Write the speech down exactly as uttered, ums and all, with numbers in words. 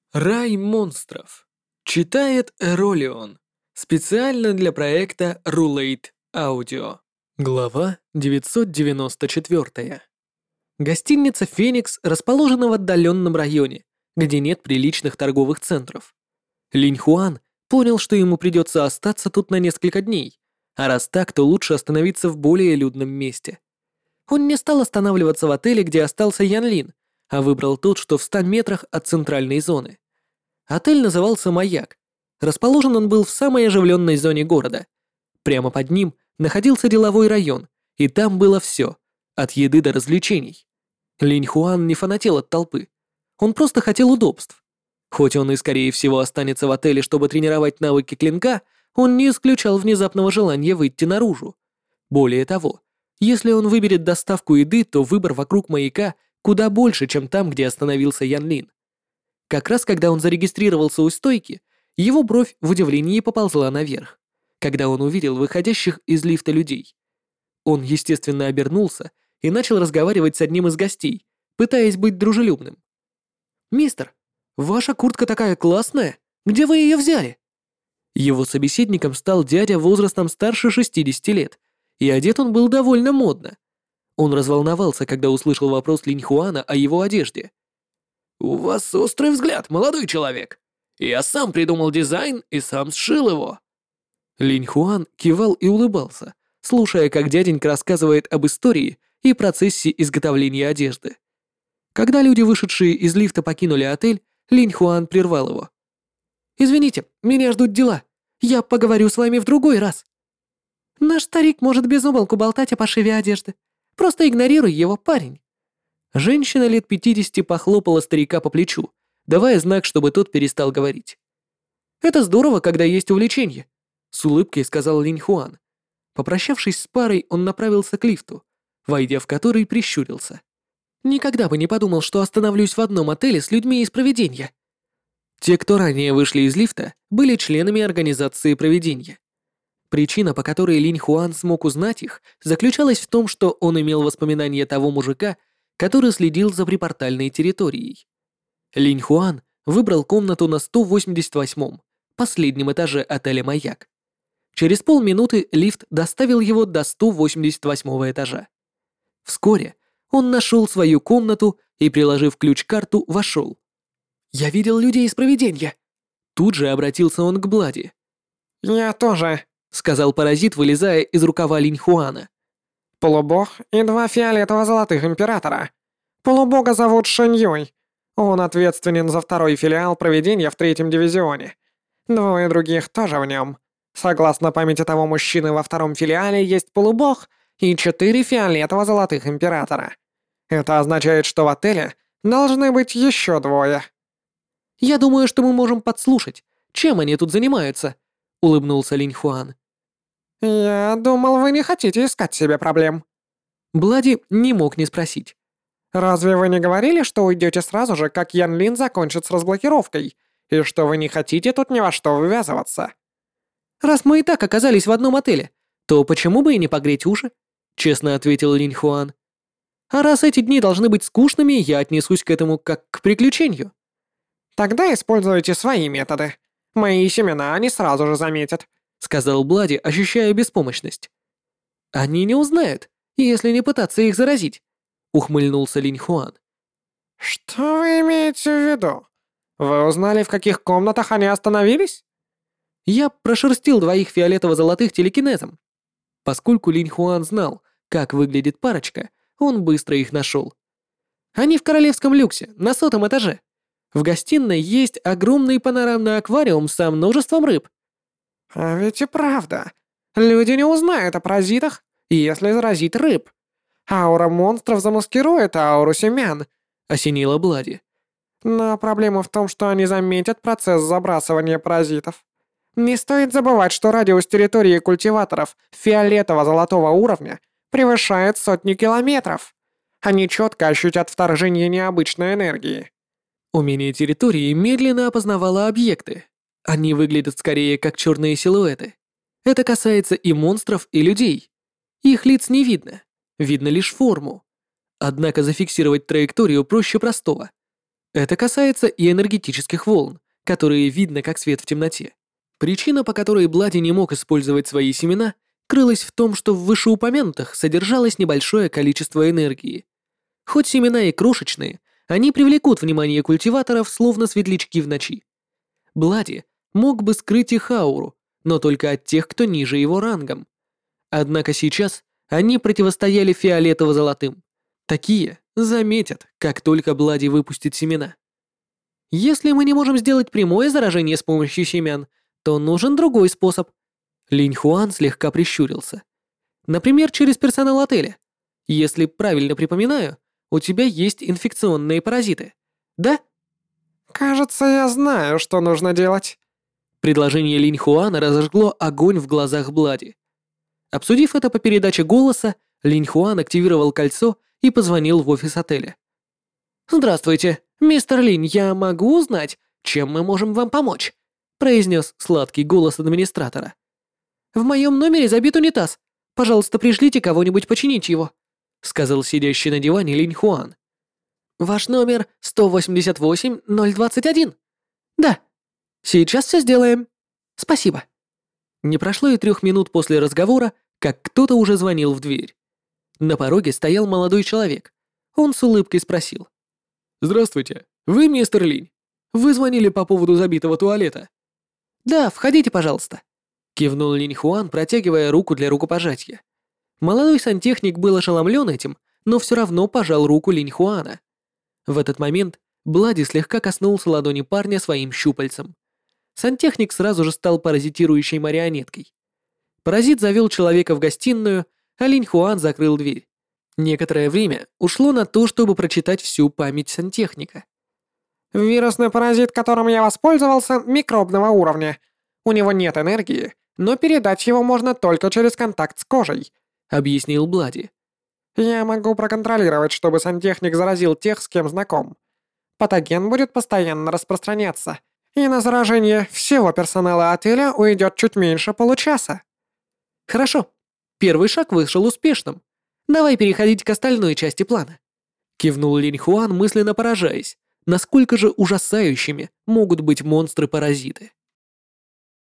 Рай монстров. Читает Эролион. Специально для проекта Rulate Audio. Глава девятьсот девяносто четыре. Гостиница «Феникс» расположена в отдаленном районе, где нет приличных торговых центров. Линь Хуан понял, что ему придется остаться тут на несколько дней, а раз так, то лучше остановиться в более людном месте. Он не стал останавливаться в отеле, где остался Ян Лин, а выбрал тот, что в ста метрах от центральной зоны. Отель назывался «Маяк». Расположен он был в самой оживленной зоне города. Прямо под ним находился деловой район, и там было все, от еды до развлечений. Линь Хуан не фанател от толпы. Он просто хотел удобств. Хоть он и, скорее всего, останется в отеле, чтобы тренировать навыки клинка, он не исключал внезапного желания выйти наружу. Более того, если он выберет доставку еды, то выбор вокруг маяка куда больше, чем там, где остановился Ян Лин. Как раз когда он зарегистрировался у стойки, его бровь в удивлении поползла наверх, когда он увидел выходящих из лифта людей. Он, естественно, обернулся и начал разговаривать с одним из гостей, пытаясь быть дружелюбным. «Мистер, ваша куртка такая классная! Где вы ее взяли?» Его собеседником стал дядя возрастом старше шестидесяти лет, и одет он был довольно модно. Он разволновался, когда услышал вопрос Линь Хуана о его одежде. «У вас острый взгляд, молодой человек. Я сам придумал дизайн и сам сшил его». Линь Хуан кивал и улыбался, слушая, как дяденька рассказывает об истории и процессе изготовления одежды. Когда люди, вышедшие из лифта, покинули отель, Линь Хуан прервал его. «Извините, меня ждут дела. Я поговорю с вами в другой раз». «Наш старик может без умолку болтать о пошиве одежды. Просто игнорируй его, парень». Женщина лет пятидесяти похлопала старика по плечу, давая знак, чтобы тот перестал говорить. «Это здорово, когда есть увлечение», — с улыбкой сказал Линь Хуан. Попрощавшись с парой, он направился к лифту, войдя в который прищурился. «Никогда бы не подумал, что остановлюсь в одном отеле с людьми из провидения». Те, кто ранее вышли из лифта, были членами организации провидения. Причина, по которой Линь Хуан смог узнать их, заключалась в том, что он имел воспоминания того мужика, который следил за припортальной территорией. Линь Хуан выбрал комнату на сто восемьдесят восьмом, последнем этаже отеля «Маяк». Через полминуты лифт доставил его до сто восемьдесят восьмого этажа. Вскоре он нашел свою комнату и, приложив ключ-карту, вошел. «Я видел людей из провидения». Тут же обратился он к Блади. «Я тоже», — сказал паразит, вылезая из рукава Линь Хуана. «Полубог и два фиолетово-золотых императора. Полубога зовут Шэнь Юй. Он ответственен за второй филиал провидения в третьем дивизионе. Двое других тоже в нем. Согласно памяти того мужчины, во втором филиале есть полубог и четыре фиолетово-золотых императора. Это означает, что в отеле должны быть еще двое». «Я думаю, что мы можем подслушать, чем они тут занимаются», — улыбнулся Линь Хуан. «Я думал, вы не хотите искать себе проблем». Блади не мог не спросить. «Разве вы не говорили, что уйдете сразу же, как Ян Лин закончит с разблокировкой, и что вы не хотите тут ни во что ввязываться?» «Раз мы и так оказались в одном отеле, то почему бы и не погреть уши?» — честно ответил Линь Хуан. «А раз эти дни должны быть скучными, я отнесусь к этому как к приключению». «Тогда используйте свои методы. Мои семена они сразу же заметят», — сказал Блади, ощущая беспомощность. «Они не узнают, если не пытаться их заразить», — ухмыльнулся Линь Хуан. «Что вы имеете в виду? Вы узнали, в каких комнатах они остановились?» «Я прошерстил двоих фиолетово-золотых телекинезом». Поскольку Линь Хуан знал, как выглядит парочка, он быстро их нашел. «Они в королевском люксе, на сотом этаже. В гостиной есть огромный панорамный аквариум со множеством рыб». «А ведь и правда. Люди не узнают о паразитах, если заразить рыб. Аура монстров замаскирует ауру семян», — осенила Блади. «Но проблема в том, что они заметят процесс забрасывания паразитов. Не стоит забывать, что радиус территории культиваторов фиолетово-золотого уровня превышает сотни километров. Они четко ощутят вторжение необычной энергии». Умение территории медленно опознавало объекты. Они выглядят скорее как черные силуэты. Это касается и монстров, и людей. Их лиц не видно, видно лишь форму. Однако зафиксировать траекторию проще простого. Это касается и энергетических волн, которые видно как свет в темноте. Причина, по которой Блади не мог использовать свои семена, крылась в том, что в вышеупомянутых содержалось небольшое количество энергии. Хоть семена и крошечные, они привлекут внимание культиваторов, словно светлячки в ночи. Блади мог бы скрыть их ауру, но только от тех, кто ниже его рангом. Однако сейчас они противостояли фиолетово-золотым. Такие заметят, как только Блади выпустит семена. Если мы не можем сделать прямое заражение с помощью семян, то нужен другой способ. Линь Хуан слегка прищурился. Например, через персонал отеля. Если правильно припоминаю, у тебя есть инфекционные паразиты. Да? Кажется, я знаю, что нужно делать. Предложение Линь Хуана разожгло огонь в глазах Блади. Обсудив это по передаче голоса, Линь Хуан активировал кольцо и позвонил в офис отеля. «Здравствуйте, мистер Линь, я могу узнать, чем мы можем вам помочь?» произнес сладкий голос администратора. «В моем номере забит унитаз. Пожалуйста, пришлите кого-нибудь починить его», сказал сидящий на диване Линь Хуан. «Ваш номер сто восемьдесят восемь ноль двадцать один?» «Да. Сейчас все сделаем. Спасибо». Не прошло и трех минут после разговора, как кто-то уже звонил в дверь. На пороге стоял молодой человек. Он с улыбкой спросил. «Здравствуйте. Вы мистер Линь? Вы звонили по поводу забитого туалета?» «Да, входите, пожалуйста», — кивнул Линь Хуан, протягивая руку для рукопожатия. Молодой сантехник был ошеломлен этим, но все равно пожал руку Линь Хуана. В этот момент Блади слегка коснулся ладони парня своим щупальцем. Сантехник сразу же стал паразитирующей марионеткой. Паразит завел человека в гостиную, а Линь Хуан закрыл дверь. Некоторое время ушло на то, чтобы прочитать всю память сантехника. Вирусный паразит, которым я воспользовался, микробного уровня. У него нет энергии, но передать его можно только через контакт с кожей, объяснил Блади. Я могу проконтролировать, чтобы сантехник заразил тех, с кем знаком. Патоген будет постоянно распространяться, и на заражение всего персонала отеля уйдет чуть меньше получаса. Хорошо. Первый шаг вышел успешным. Давай переходить к остальной части плана. Кивнул Линь Хуан, мысленно поражаясь, насколько же ужасающими могут быть монстры-паразиты.